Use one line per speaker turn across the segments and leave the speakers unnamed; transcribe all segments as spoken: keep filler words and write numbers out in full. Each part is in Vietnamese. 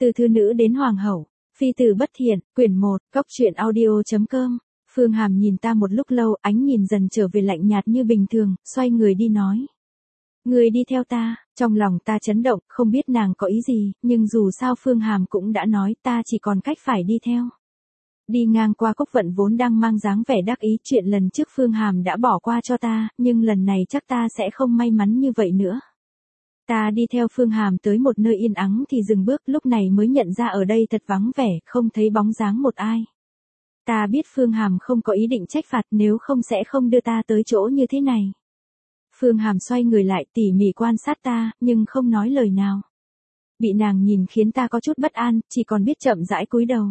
Từ thư nữ đến hoàng hậu, phi tử bất thiện, quyển một, cốc truyện audio.com. Phương Hàm nhìn ta một lúc lâu, ánh nhìn dần trở về lạnh nhạt như bình thường, xoay người đi nói. Người đi theo ta, trong lòng ta chấn động, không biết nàng có ý gì, nhưng dù sao Phương Hàm cũng đã nói ta chỉ còn cách phải đi theo. Đi ngang qua Cốc Vận vốn đang mang dáng vẻ đắc ý chuyện lần trước Phương Hàm đã bỏ qua cho ta, nhưng lần này chắc ta sẽ không may mắn như vậy nữa. Ta đi theo Phương Hàm tới một nơi yên ắng thì dừng bước, lúc này mới nhận ra ở đây thật vắng vẻ, không thấy bóng dáng một ai. Ta biết Phương Hàm không có ý định trách phạt, nếu không sẽ không đưa ta tới chỗ như thế này. Phương Hàm xoay người lại tỉ mỉ quan sát ta, nhưng không nói lời nào. Bị nàng nhìn khiến ta có chút bất an, chỉ còn biết chậm rãi cúi đầu.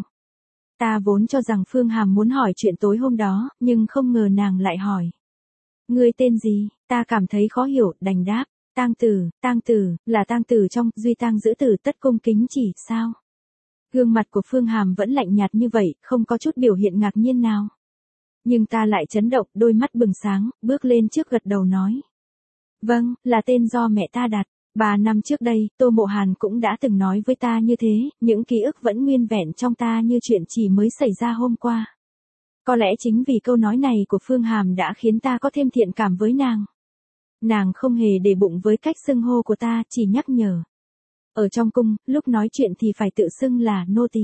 Ta vốn cho rằng Phương Hàm muốn hỏi chuyện tối hôm đó, nhưng không ngờ nàng lại hỏi. Ngươi tên gì? Ta cảm thấy khó hiểu, đành đáp. Tang Tử, Tang Tử, là Tang Tử trong Duy Tang giữ tử tất cung kính chỉ, sao? Gương mặt của Phương Hàm vẫn lạnh nhạt như vậy, không có chút biểu hiện ngạc nhiên nào. Nhưng ta lại chấn động, đôi mắt bừng sáng, bước lên trước gật đầu nói. Vâng, là tên do mẹ ta đặt. Ba năm trước đây, Tô Mộ Hàn cũng đã từng nói với ta như thế, những ký ức vẫn nguyên vẹn trong ta như chuyện chỉ mới xảy ra hôm qua. Có lẽ chính vì câu nói này của Phương Hàm đã khiến ta có thêm thiện cảm với nàng. Nàng không hề để bụng với cách xưng hô của ta, chỉ nhắc nhở. Ở trong cung, lúc nói chuyện thì phải tự xưng là nô tỳ.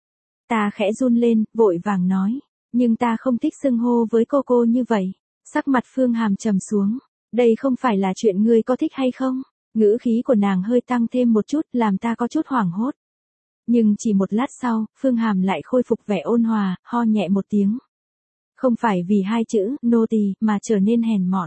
Ta khẽ run lên, vội vàng nói, nhưng ta không thích xưng hô với cô cô như vậy. Sắc mặt Phương Hàm trầm xuống, đây không phải là chuyện ngươi có thích hay không? Ngữ khí của nàng hơi tăng thêm một chút, làm ta có chút hoảng hốt. Nhưng chỉ một lát sau, Phương Hàm lại khôi phục vẻ ôn hòa, ho nhẹ một tiếng. Không phải vì hai chữ nô tỳ mà trở nên hèn mọn.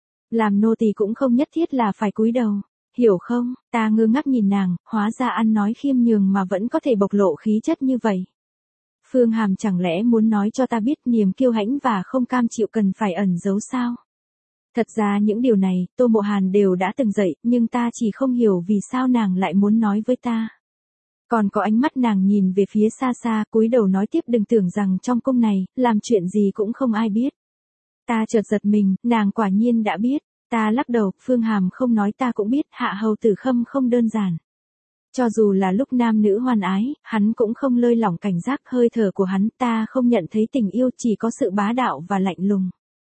Làm nô tỳ cũng không nhất thiết là phải cúi đầu, hiểu không? Ta ngơ ngác nhìn nàng, hóa ra ăn nói khiêm nhường mà vẫn có thể bộc lộ khí chất như vậy. Phương Hàm chẳng lẽ muốn nói cho ta biết niềm kiêu hãnh và không cam chịu cần phải ẩn giấu sao? Thật ra những điều này, Tô Mộ Hàn đều đã từng dạy, nhưng ta chỉ không hiểu vì sao nàng lại muốn nói với ta. Còn có ánh mắt nàng nhìn về phía xa xa, cúi đầu nói tiếp, đừng tưởng rằng trong cung này, làm chuyện gì cũng không ai biết. Ta chợt giật mình, nàng quả nhiên đã biết. Ta lắc đầu, Phương Hàm không nói ta cũng biết, Hạ Hầu Tử Khâm không đơn giản. Cho dù là lúc nam nữ hoan ái, hắn cũng không lơi lỏng cảnh giác, hơi thở của hắn ta không nhận thấy tình yêu, chỉ có sự bá đạo và lạnh lùng.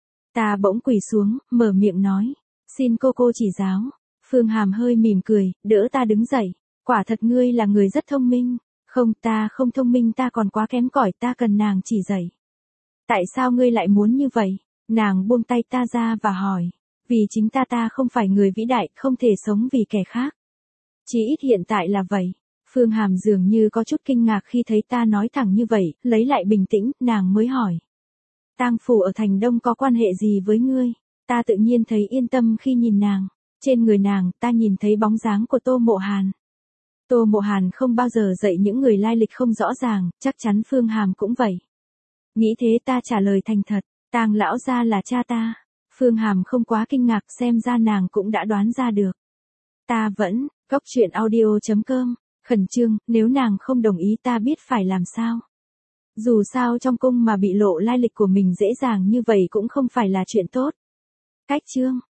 Ta bỗng quỳ xuống, mở miệng nói, xin cô cô chỉ giáo. Phương Hàm hơi mỉm cười, đỡ ta đứng dậy, quả thật ngươi là người rất thông minh. Không, ta không thông minh, ta còn quá kém cỏi, ta cần nàng chỉ dạy. Tại sao ngươi lại muốn như vậy? Nàng buông tay ta ra và hỏi, vì chính ta ta không phải người vĩ đại, không thể sống vì kẻ khác. Chỉ ít hiện tại là vậy. Phương Hàm dường như có chút kinh ngạc khi thấy ta nói thẳng như vậy, lấy lại bình tĩnh, nàng mới hỏi. Tang phủ ở thành Đông có quan hệ gì với ngươi? Ta tự nhiên thấy yên tâm khi nhìn nàng. Trên người nàng, ta nhìn thấy bóng dáng của Tô Mộ Hàn. Tô Mộ Hàn không bao giờ dạy những người lai lịch không rõ ràng, chắc chắn Phương Hàm cũng vậy. Nghĩ thế ta trả lời thành thật, Tang lão gia là cha ta. Phương Hàm không quá kinh ngạc, xem ra nàng cũng đã đoán ra được. Ta vẫn, cốc truyện audio.com, khẩn trương, nếu nàng không đồng ý ta biết phải làm sao. Dù sao trong cung mà bị lộ lai lịch của mình dễ dàng như vậy cũng không phải là chuyện tốt. Cách chương